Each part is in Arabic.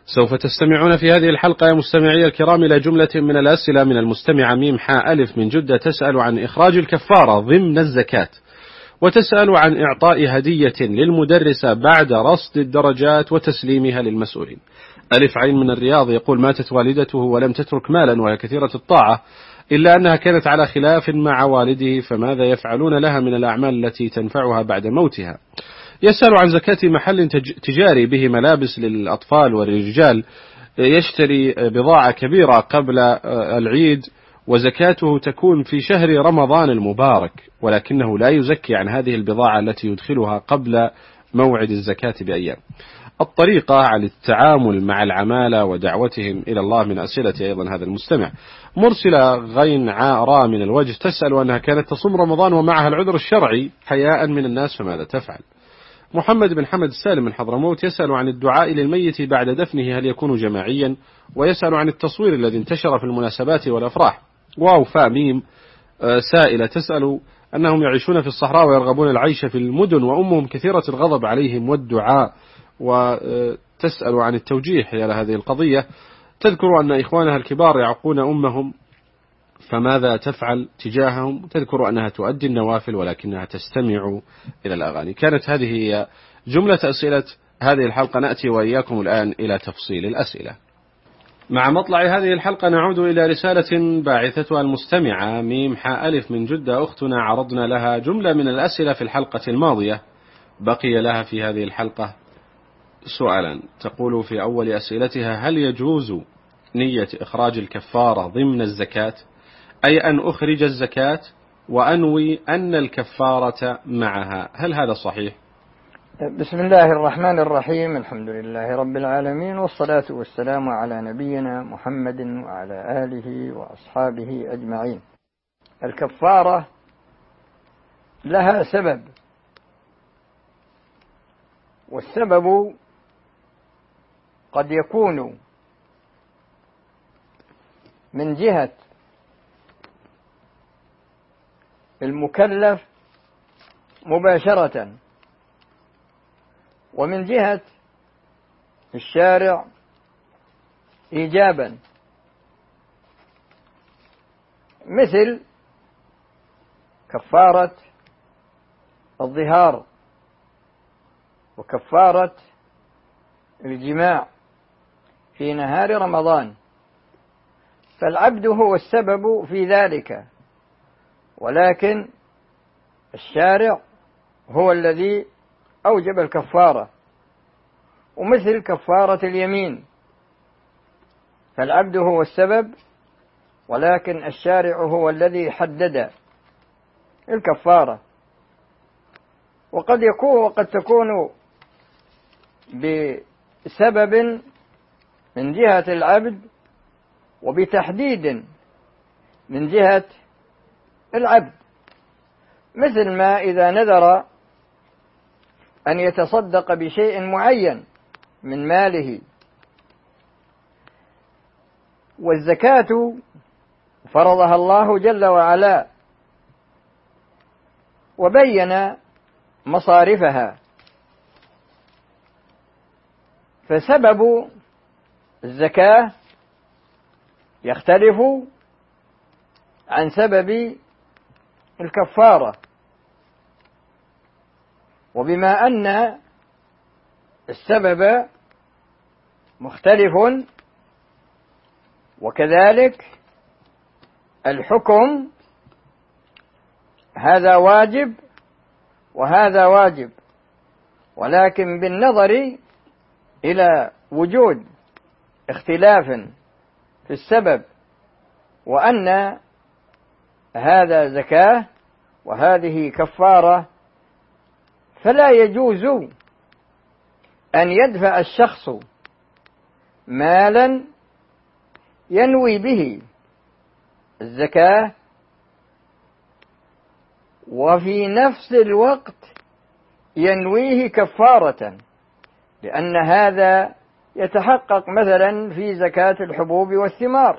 سوف تستمعون في هذه الحلقة يا مستمعي الكرام إلى جملة من الأسئلة من المستمعة ميم حاء ألف من جدة، تسأل عن إخراج الكفارة ضمن الزكاة، وتسأل عن إعطاء هدية للمدرسة بعد رصد الدرجات وتسليمها للمسؤولين. ألف عين من الرياض يقول: ماتت والدته ولم تترك مالا وهي كثيرة الطاعة، إلا أنها كانت على خلاف مع والده، فماذا يفعلون لها من الأعمال التي تنفعها بعد موتها؟ يسأل عن زكاة محل تجاري به ملابس للأطفال والرجال، يشتري بضاعة كبيرة قبل العيد، وزكاته تكون في شهر رمضان المبارك، ولكنه لا يزكي عن هذه البضاعة التي يدخلها قبل موعد الزكاة بأيام. الطريقة عن التعامل مع العمالة ودعوتهم إلى الله من أسئلة أيضا هذا المستمع. مرسلة غين عاء من الوجه تسأل أنها كانت تصوم رمضان ومعها العذر الشرعي حياء من الناس، فماذا تفعل؟ محمد بن حمد السالم من حضرموت يسأل عن الدعاء للميت بعد دفنه، هل يكون جماعيا؟ ويسأل عن التصوير الذي انتشر في المناسبات والأفراح. واو فا ميم سائلة تسأل أنهم يعيشون في الصحراء ويرغبون العيش في المدن، وأمهم كثيرة الغضب عليهم والدعاء، وتسأل عن التوجيه إلى هذه القضية. تذكر أن إخوانها الكبار يعقون أمهم، فماذا تفعل تجاههم؟ تذكر أنها تؤدي النوافل ولكنها تستمع إلى الأغاني. كانت هذه هي جملة أسئلة هذه الحلقة. نأتي وإياكم الآن إلى تفصيل الأسئلة. مع مطلع هذه الحلقة نعود إلى رسالة باعثتها المستمعة ميم حاء ألف من جدة. أختنا عرضنا لها جملة من الأسئلة في الحلقة الماضية، بقي لها في هذه الحلقة سؤالا. تقول في أول أسئلتها: هل يجوز نية إخراج الكفارة ضمن الزكاة، أي أن أخرج الزكاة وأنوي أن الكفارة معها، هل هذا صحيح؟ بسم الله الرحمن الرحيم، الحمد لله رب العالمين، والصلاة والسلام على نبينا محمد وعلى آله وأصحابه أجمعين. الكفارة لها سبب، والسبب قد يكون من جهة المكلف مباشرة، ومن جهة الشارع إيجابا، مثل كفارة الظهار وكفارة الجماع في نهار رمضان، فالعبد هو السبب في ذلك، ولكن الشارع هو الذي أوجب الكفارة. ومثل كفارة اليمين، فالعبد هو السبب، ولكن الشارع هو الذي حدد الكفارة. وقد تكون بسبب من جهة العبد، وبتحديد من جهة العبد، مثل ما إذا نذر أن يتصدق بشيء معين من ماله. والزكاة فرضها الله جل وعلا وبين مصارفها، فسبب الزكاة يختلف عن سبب الكفارة. وبما أن السبب مختلف، وكذلك الحكم، هذا واجب وهذا واجب، ولكن بالنظر إلى وجود اختلاف في السبب، وأن هذا زكاة وهذه كفارة، فلا يجوز أن يدفع الشخص مالا ينوي به الزكاة وفي نفس الوقت ينويه كفارة، لأن هذا يتحقق مثلا في زكاة الحبوب والثمار،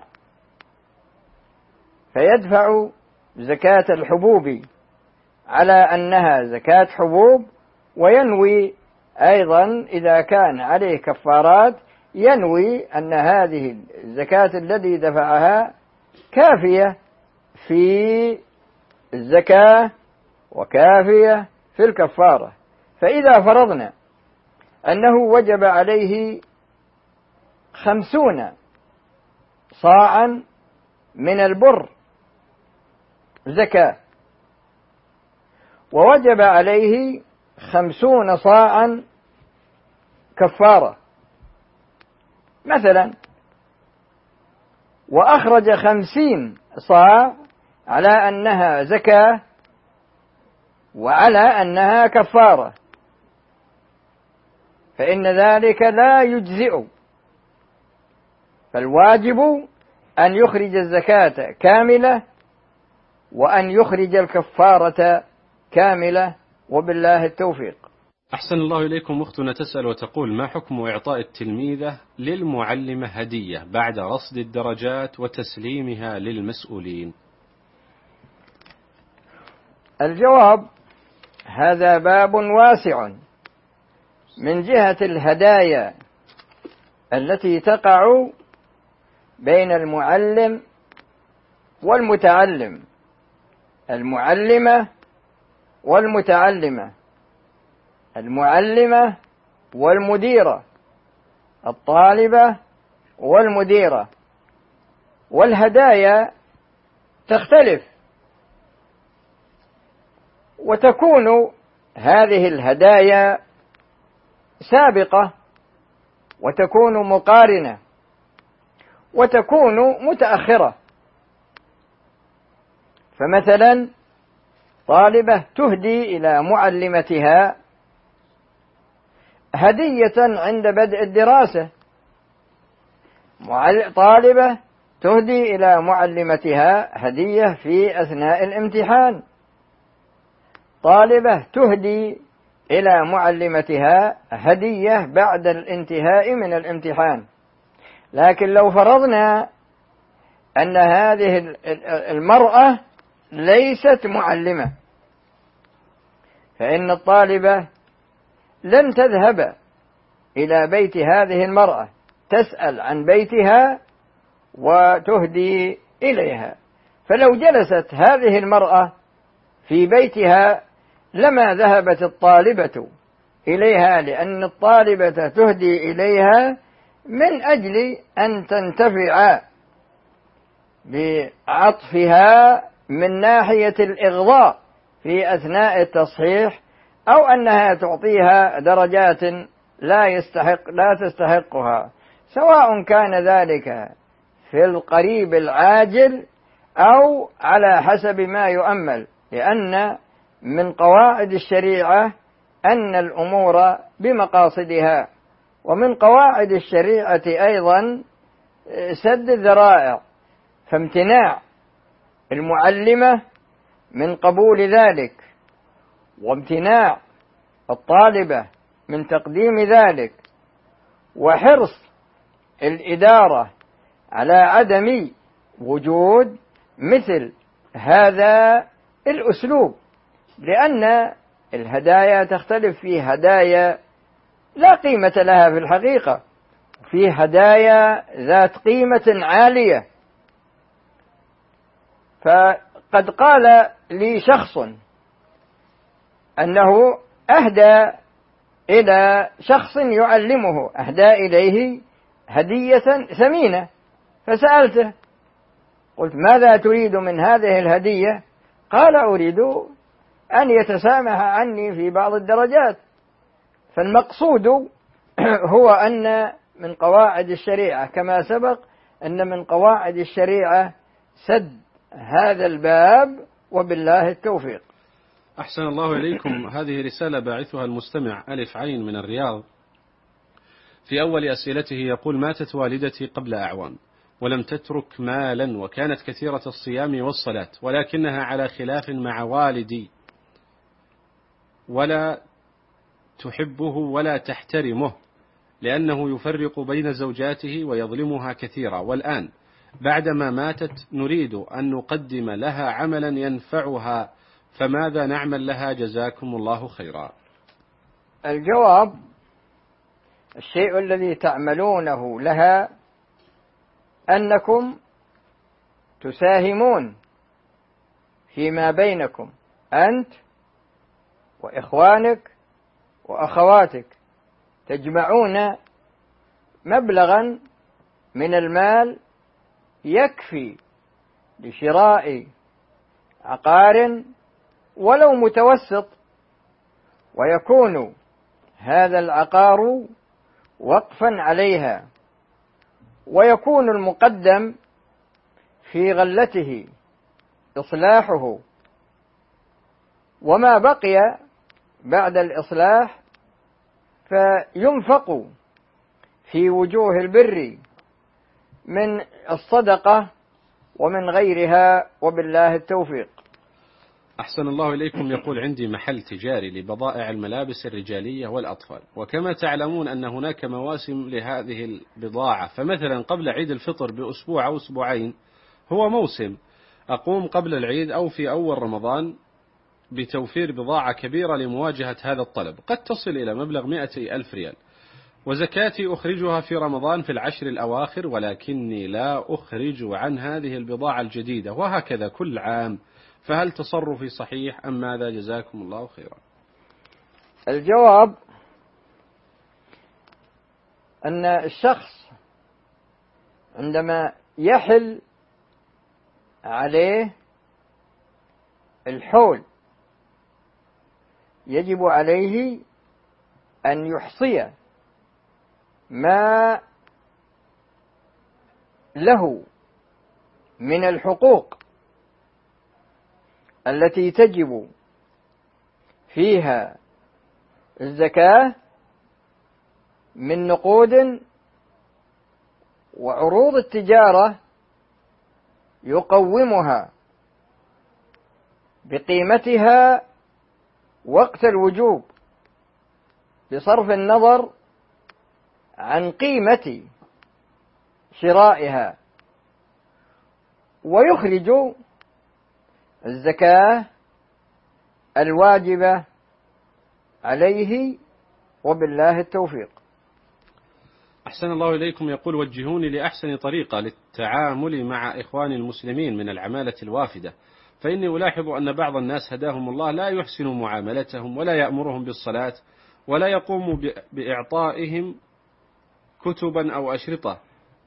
فيدفع زكاة الحبوب على أنها زكاة حبوب، وينوي أيضا إذا كان عليه كفارات ينوي أن هذه الزكاة التي دفعها كافية في الزكاة وكافية في الكفارة. فإذا فرضنا أنه وجب عليه 50 صاعا من البر زكاة، ووجب عليه 50 صاعا كفارة مثلا، وأخرج 50 صاع على أنها زكاة وعلى أنها كفارة، فإن ذلك لا يجزئ، فالواجب أن يخرج الزكاة كاملة وأن يخرج الكفارة كاملة، وبالله التوفيق. أحسن الله إليكم. أختنا تسأل وتقول: ما حكم إعطاء التلميذة للمعلمة هدية بعد رصد الدرجات وتسليمها للمسؤولين؟ الجواب: هذا باب واسع من جهة الهدايا التي تقع بين المعلم والمتعلم، المعلمة والمتعلمة، المعلمة والمديرة، الطالبة والمديرة، والهدايا تختلف، وتكون هذه الهدايا سابقة، وتكون مقارنة، وتكون متأخرة. فمثلا طالبة تهدي إلى معلمتها هدية عند بدء الدراسة، طالبة تهدي إلى معلمتها هدية في أثناء الامتحان، طالبة تهدي إلى معلمتها هدية بعد الانتهاء من الامتحان. لكن لو فرضنا أن هذه المرأة ليست معلمة، فإن الطالبة لن تذهب إلى بيت هذه المرأة تسأل عن بيتها وتهدي إليها، فلو جلست هذه المرأة في بيتها لما ذهبت الطالبة إليها، لأن الطالبة تهدي إليها من أجل أن تنتفع بعطفها من ناحية الإغضاء في أثناء التصحيح، أو أنها تعطيها درجات لا تستحقها، سواء كان ذلك في القريب العاجل أو على حسب ما يؤمل، لأن من قواعد الشريعة أن الأمور بمقاصدها، ومن قواعد الشريعة أيضا سد الذرائع، فامتناع المعلمة من قبول ذلك، وامتناع الطالبة من تقديم ذلك، وحرص الإدارة على عدم وجود مثل هذا الأسلوب، لأن الهدايا تختلف، في هدايا لا قيمة لها في الحقيقة، في هدايا ذات قيمة عالية. فقد قال لي شخص أنه أهدى إلى شخص يعلمه، أهدى إليه هدية ثمينة، فسألته قلت: ماذا تريد من هذه الهدية؟ قال: أريد أن يتسامح عني في بعض الدرجات. فالمقصود هو أن من قواعد الشريعة كما سبق أن من قواعد الشريعة سد هذا الباب، وبالله التوفيق. أحسن الله إليكم. هذه رسالة باعثها المستمع ألف عين من الرياض. في أول أسئلته يقول: ماتت والدتي قبل أعوام ولم تترك مالا، وكانت كثيرة الصيام والصلاة، ولكنها على خلاف مع والدي، ولا تحبه ولا تحترمه، لأنه يفرق بين زوجاته ويظلمها كثيرا، والآن بعدما ماتت نريد أن نقدم لها عملا ينفعها، فماذا نعمل لها؟ جزاكم الله خيرا. الجواب: الشيء الذي تعملونه لها أنكم تساهمون فيما بينكم أنت وإخوانك وأخواتك، تجمعون مبلغا من المال يكفي لشراء عقار ولو متوسط، ويكون هذا العقار وقفا عليها، ويكون المقدم في غلته إصلاحه، وما بقي بعد الإصلاح فينفق في وجوه البر من الصدقة ومن غيرها، وبالله التوفيق. أحسن الله إليكم. يقول: عندي محل تجاري لبضائع الملابس الرجالية والأطفال، وكما تعلمون أن هناك مواسم لهذه البضاعة، فمثلا قبل عيد الفطر بأسبوع أو أسبوعين هو موسم، أقوم قبل العيد أو في أول رمضان بتوفير بضاعة كبيرة لمواجهة هذا الطلب، قد تصل إلى مبلغ 100,000 ريال، وزكاتي أخرجها في رمضان في العشر الأواخر، ولكني لا أخرج عن هذه البضاعة الجديدة، وهكذا كل عام، فهل تصرفي صحيح أم ماذا؟ جزاكم الله خيرا. الجواب أن الشخص عندما يحل عليه الحول يجب عليه أن يحصي ما له من الحقوق التي تجب فيها الزكاة من نقود وعروض التجارة، يقومها بقيمتها وقت الوجوب بصرف النظر عن قيمة شرائها، ويخرج الزكاة الواجبة عليه، وبالله التوفيق. أحسن الله إليكم. يقول: وجهوني لأحسن طريقة للتعامل مع إخواني المسلمين من العمالة الوافدة، فإني ألاحظ أن بعض الناس هداهم الله لا يحسن معاملتهم ولا يأمرهم بالصلاة ولا يقوم بإعطائهم كتبا أو أشرطة،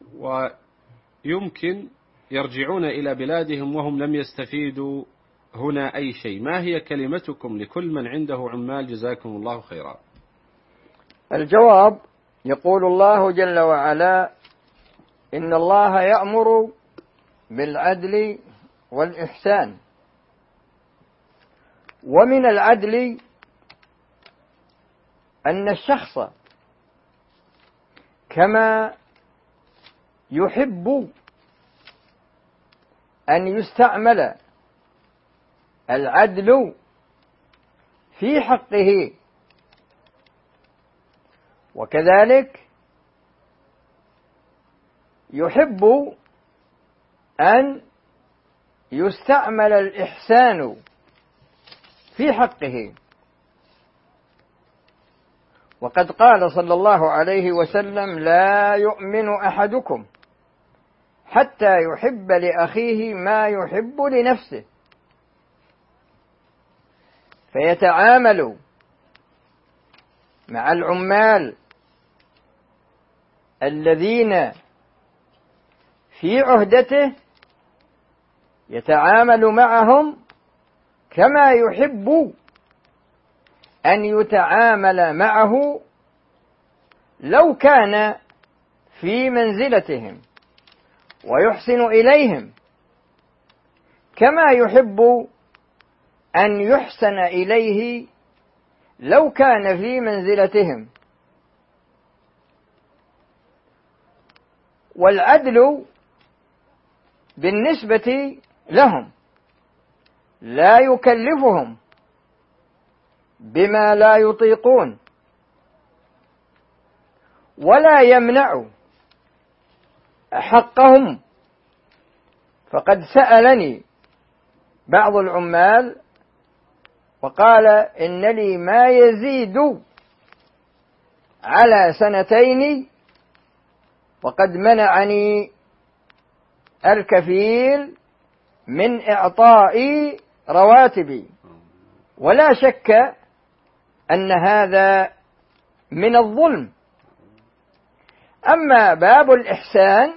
ويمكن يرجعون إلى بلادهم وهم لم يستفيدوا هنا أي شيء. ما هي كلمتكم لكل من عنده عمال؟ جزاكم الله خيرا. الجواب: يقول الله جل وعلا: إن الله يأمر بالعدل والإحسان. ومن العدل أن الشخص كما يحب أن يستعمل العدل في حقه، وكذلك يحب أن يستعمل الإحسان في حقه. وقد قال صلى الله عليه وسلم: لا يؤمن أحدكم حتى يحب لأخيه ما يحب لنفسه. فيتعامل مع العمال الذين في عهدته، يتعامل معهم كما يحب أن يتعامل معه لو كان في منزلتهم، ويحسن إليهم كما يحب أن يحسن إليه لو كان في منزلتهم. والعدل بالنسبة لهم لا يكلفهم بما لا يطيقون، ولا يمنع حقهم. فقد سألني بعض العمال وقال: إن لي ما يزيد على سنتين وقد منعني الكفيل من إعطاء رواتبي. ولا شك أن هذا من الظلم. أما باب الإحسان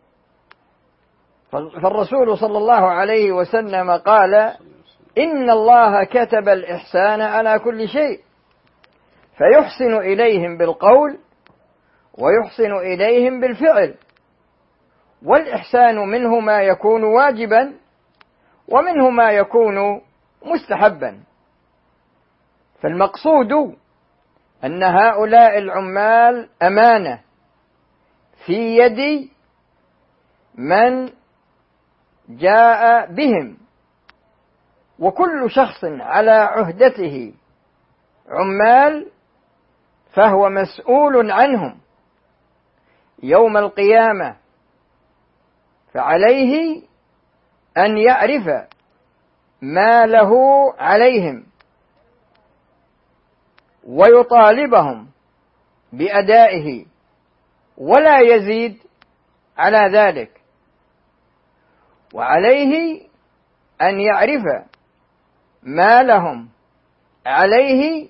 فالرسول صلى الله عليه وسلم قال: إن الله كتب الإحسان على كل شيء، فيحسن إليهم بالقول ويحسن إليهم بالفعل. والإحسان منه ما يكون واجبا ومنه ما يكون مستحبا. فالمقصود أن هؤلاء العمال أمانة في يد من جاء بهم، وكل شخص على عهدته عمال فهو مسؤول عنهم يوم القيامة، فعليه أن يعرف ما له عليهم ويطالبهم بأدائه ولا يزيد على ذلك. وعليه أن يعرف ما لهم عليه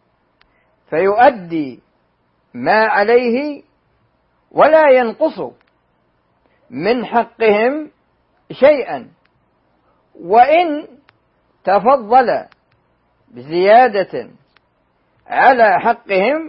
فيؤدي ما عليه ولا ينقص من حقهم شيئا، وإن تفضل بزيادة على حقهم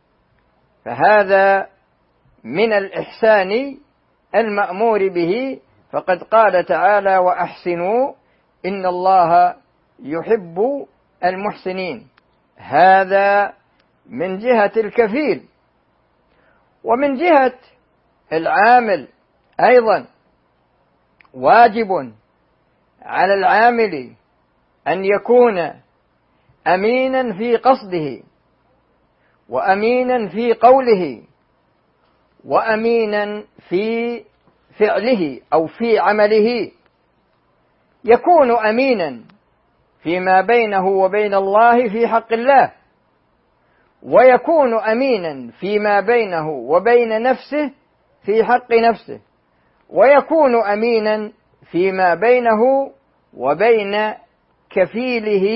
فهذا من الإحسان المأمور به. فقد قال تعالى: وأحسنوا إن الله يحب المحسنين. هذا من جهة الكفيل. ومن جهة العامل أيضا واجب على العامل أن يكون أمينا في قصده وأمينا في قوله وأمينا في فعله أو في عمله. يكون أمينا فيما بينه وبين الله في حق الله، ويكون أمينا فيما بينه وبين نفسه في حق نفسه، ويكون أمينا فيما بينه وبين كفيله.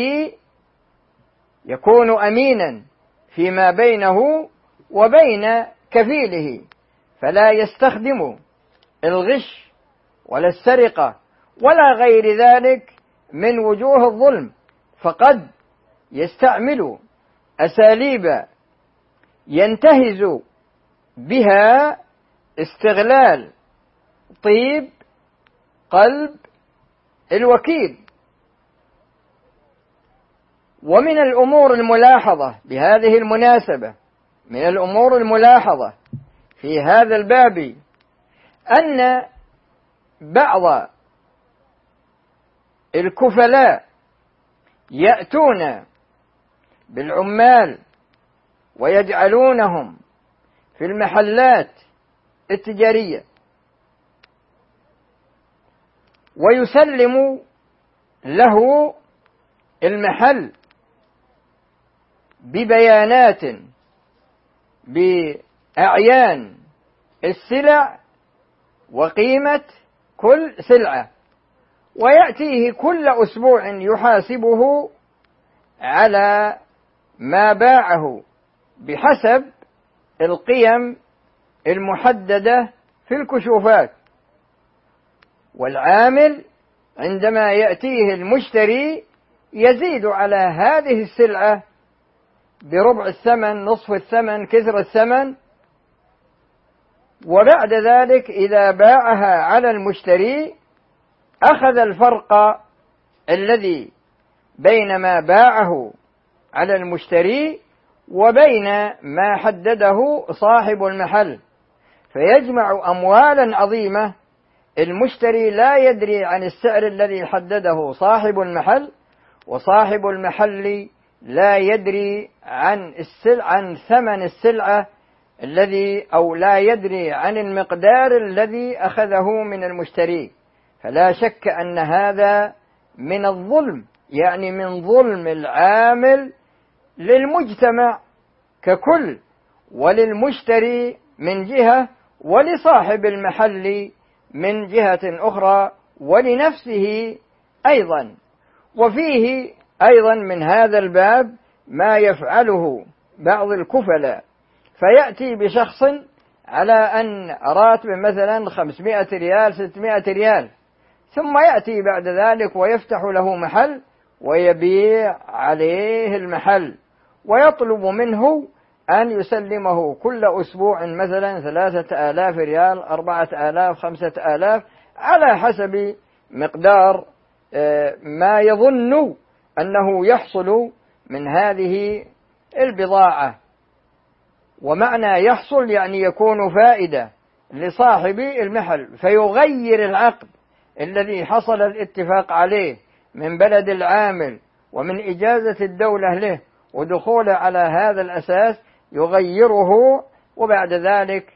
يكون أمينا فيما بينه وبين كفيله، فلا يستخدم الغش ولا السرقة ولا غير ذلك من وجوه الظلم، فقد يستعمل أساليب ينتهز بها استغلال طيب قلب الوكيل. ومن الأمور الملاحظة بهذه المناسبة، من الأمور الملاحظة في هذا الباب أن بعض الكفلاء يأتون بالعمال ويجعلونهم في المحلات التجارية ويسلم له المحل ببيانات بأعيان السلع وقيمة كل سلعة، ويأتيه كل أسبوع يحاسبه على ما باعه بحسب القيم المحددة في الكشوفات. والعامل عندما يأتيه المشتري يزيد على هذه السلعة بربع الثمن، نصف الثمن، كثر الثمن، وبعد ذلك إذا باعها على المشتري أخذ الفرق الذي بين ما باعه على المشتري وبين ما حدده صاحب المحل، فيجمع أموالا عظيمة. المشتري لا يدري عن السعر الذي حدده صاحب المحل، وصاحب المحل لا يدري عن ثمن السلعة الذي أو لا يدري عن المقدار الذي أخذه من المشتري. فلا شك أن هذا من الظلم، يعني من ظلم العامل للمجتمع ككل وللمشتري من جهة، ولصاحب المحل من جهة أخرى، ولنفسه أيضا. وفيه أيضا من هذا الباب ما يفعله بعض الكفلاء، فيأتي بشخص على أن راتب مثلا 500 ريال 600 ريال، ثم يأتي بعد ذلك ويفتح له محل ويبيع عليه المحل، ويطلب منه أن يسلمه كل أسبوع مثلا 3000 ريال 4000 5000 على حسب مقدار ما يظن أنه يحصل من هذه البضاعة. ومعنى يحصل يعني يكون فائدة لصاحب المحل، فيغير العقد الذي حصل الاتفاق عليه من بلد العامل ومن إجازة الدولة له ودخوله على هذا الأساس، يغيره وبعد ذلك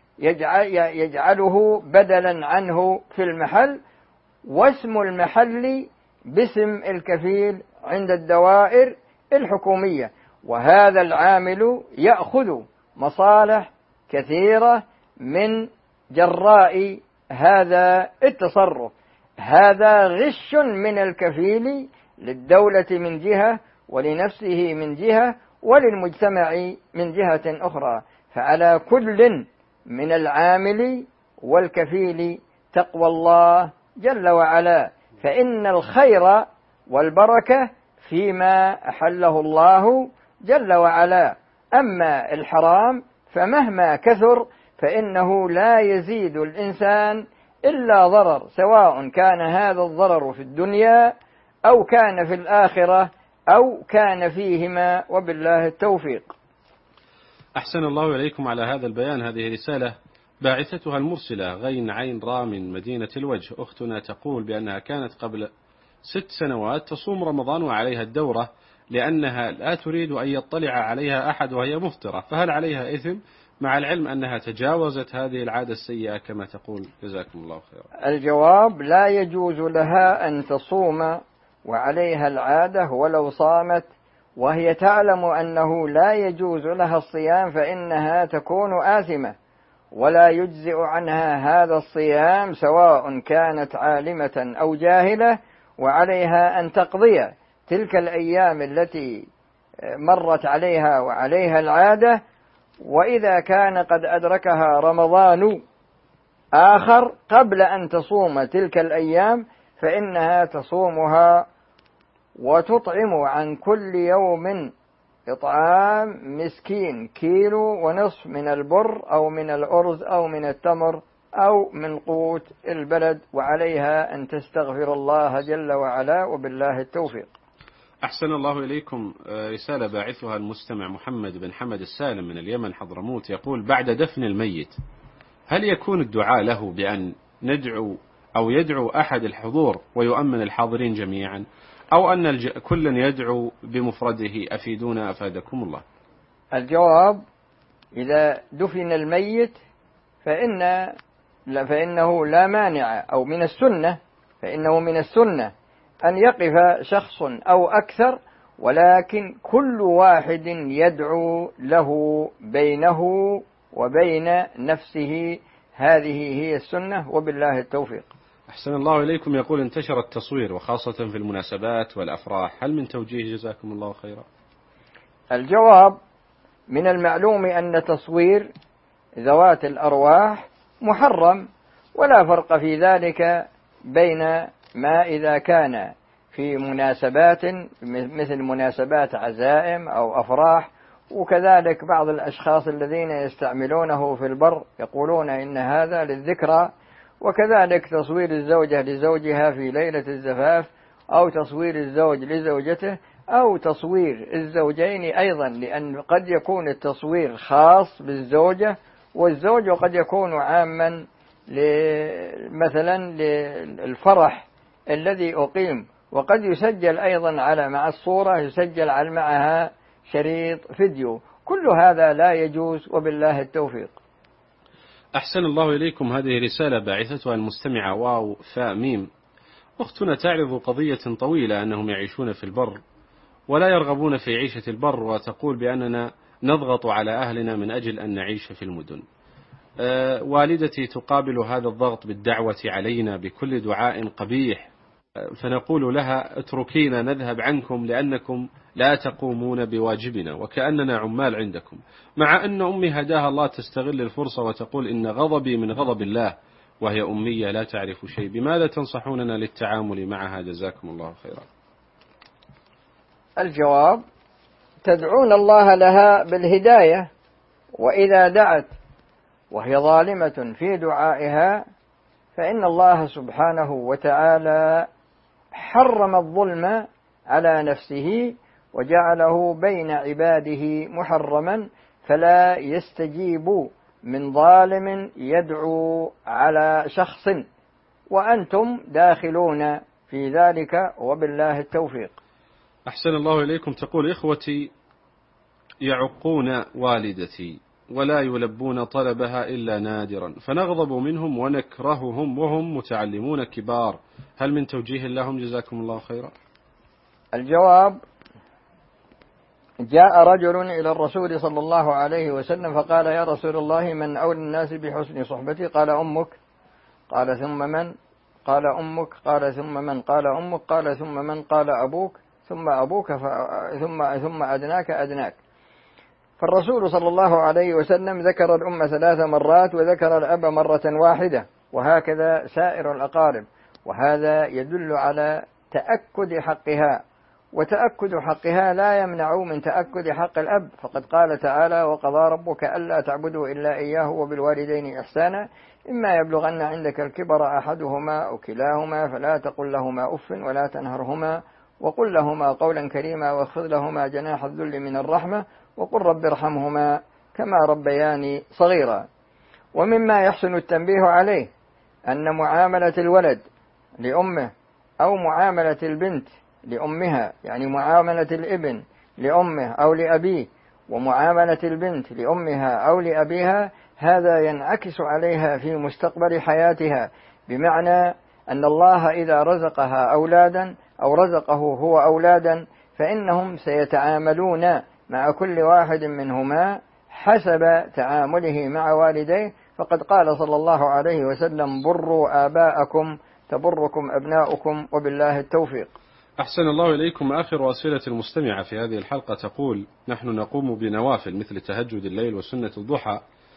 يجعله بدلا عنه في المحل، واسم المحل باسم الكفيل عند الدوائر الحكومية. وهذا العامل يأخذ مصالح كثيرة من جراء هذا التصرف. هذا غش من الكفيل للدولة من جهة، ولنفسه من جهة، وللمجتمع من جهة أخرى. فعلى كل من العامل والكفيل تقوى الله جل وعلا، فإن الخير والبركة فيما أحله الله جل وعلا. أما الحرام فمهما كثر فإنه لا يزيد الإنسان إلا ضرر، سواء كان هذا الضرر في الدنيا أو كان في الآخرة أو كان فيهما، وبالله التوفيق. أحسن الله إليكم على هذا البيان. هذه رسالة باعثتها المرسلة غين عين را من مدينة الوجه. أختنا تقول بأنها كانت قبل 6 سنوات تصوم رمضان وعليها الدورة لأنها لا تريد أن يطلع عليها أحد وهي مفطرة، فهل عليها إثم مع العلم أنها تجاوزت هذه العادة السيئة كما تقول؟ جزاكم الله خيرا. الجواب: لا يجوز لها أن تصوم وعليها العادة ولو صامت وهي تعلم أنه لا يجوز لها الصيام، فإنها تكون آثمة ولا يجزئ عنها هذا الصيام سواء كانت عالمة أو جاهلة، وعليها أن تقضي تلك الأيام التي مرت عليها وعليها العادة. وإذا كان قد أدركها رمضان آخر قبل أن تصوم تلك الأيام فإنها تصومها وتطعم عن كل يوم إطعام مسكين 1.5 كيلو من البر أو من الأرز أو من التمر أو من قوت البلد، وعليها أن تستغفر الله جل وعلا، وبالله التوفيق. أحسن الله إليكم. رسالة باعثها المستمع محمد بن حمد السالم من اليمن حضرموت، يقول: بعد دفن الميت هل يكون الدعاء له بأن ندعو أو يدعو أحد الحضور ويؤمن الحاضرين جميعا، أو أن كل يدعو بمفرده؟ أفيدونا أفادكم الله. الجواب: إذا دفن الميت فإنه لا مانع، أو من السنة، فإنه من السنة أن يقف شخص أو أكثر، ولكن كل واحد يدعو له بينه وبين نفسه. هذه هي السنة، وبالله التوفيق. أحسن الله إليكم. يقول: انتشر التصوير وخاصة في المناسبات والأفراح، هل من توجيه؟ جزاكم الله خيرا. الجواب: من المعلوم أن تصوير ذوات الأرواح محرم، ولا فرق في ذلك بين ما إذا كان في مناسبات مثل مناسبات عزائم أو أفراح، وكذلك بعض الأشخاص الذين يستعملونه في البر يقولون إن هذا للذكرى، وكذلك تصوير الزوجة لزوجها في ليلة الزفاف، أو تصوير الزوج لزوجته، أو تصوير الزوجين أيضا، لأن قد يكون التصوير خاص بالزوجة والزوج، وقد يكون عاما مثلا للفرح الذي أقيم، وقد يسجل أيضا على مع الصورة يسجل معها شريط فيديو. كل هذا لا يجوز، وبالله التوفيق. أحسن الله إليكم. هذه رسالة باعثتها المستمعة واو فاء ميم. أختنا تعرض قضية طويلة أنهم يعيشون في البر ولا يرغبون في عيشة البر، وتقول بأننا نضغط على أهلنا من أجل أن نعيش في المدن. والدتي تقابل هذا الضغط بالدعوة علينا بكل دعاء قبيح، فنقول لها اتركينا نذهب عنكم لأنكم لا تقومون بواجبنا وكأننا عمال عندكم، مع أن أمي هداها الله تستغل الفرصة وتقول إن غضبي من غضب الله وهي أمية لا تعرف شيء. بماذا تنصحوننا للتعامل معها جزاكم الله خيرا؟ الجواب: تدعون الله لها بالهداية، وإذا دعت وهي ظالمة في دعائها فإن الله سبحانه وتعالى حرم الظلم على نفسه وجعله بين عباده محرما، فلا يستجيب من ظالم يدعو على شخص، وأنتم داخلون في ذلك، وبالله التوفيق. أحسن الله إليكم. تقول: إخوتي يعقون والدتي ولا يلبون طلبها إلا نادرا، فنغضب منهم ونكرههم وهم متعلمون كبار، هل من توجيه لهم جزاكم الله خيرا؟ الجواب: جاء رجل إلى الرسول صلى الله عليه وسلم فقال: يا رسول الله، من أولى الناس بحسن صحبتي؟ قال: أمك. قال: ثم من؟ قال: أمك. قال: ثم من؟ قال: أمك. قال: ثم من؟ قال: أبوك. ثم أبوك ثم أدناك أدناك. فالرسول صلى الله عليه وسلم ذكر الأم 3 مرات وذكر الأب مرة واحدة، وهكذا سائر الأقارب، وهذا يدل على تأكد حقها، وتأكد حقها لا يمنع من تأكد حق الأب، فقد قال تعالى: وقضى ربك ألا تعبدوا إلا إياه وبالوالدين إحسانا إما يبلغن عندك الكبر أحدهما أو كلاهما فلا تقل لهما أف ولا تنهرهما وقل لهما قولا كريما واخفض لهما جناح الذل من الرحمة وقل رب ارحمهما كما ربياني صغيرا. ومما يحسن التنبيه عليه أن معاملة الولد لأمه أو معاملة البنت لأمها، يعني معاملة الابن لأمه أو لأبيه ومعاملة البنت لأمها أو لأبيها، هذا ينعكس عليها في مستقبل حياتها، بمعنى أن الله إذا رزقها أولادا أو رزقه هو أولادا فإنهم سيتعاملون مع كل واحد منهما حسب تعامله مع والديه، فقد قال صلى الله عليه وسلم: بروا آباءكم تبركم أبناؤكم، وبالله التوفيق. أحسن الله إليكم. آخر أسئلة المستمعة في هذه الحلقة تقول: نحن نقوم بنوافل مثل تهجد الليل وسنة الضحى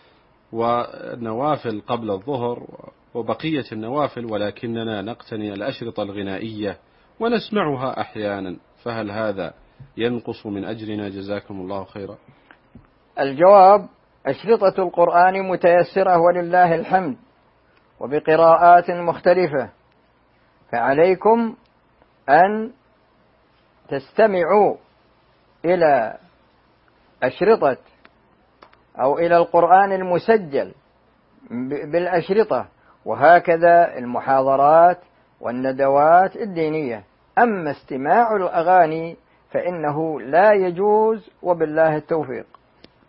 ونوافل قبل الظهر وبقية النوافل، ولكننا نقتني الأشرطة الغنائية ونسمعها أحيانا، فهل هذا ينقص من أجرنا جزاكم الله خيرا؟ الجواب: أشرطة القرآن متيسرة ولله الحمد وبقراءات مختلفة، فعليكم أن تستمعوا إلى أشرطة أو إلى القرآن المسجل بالأشرطة، وهكذا المحاضرات والندوات الدينية. أما استماع الأغاني فإنه لا يجوز، وبالله التوفيق.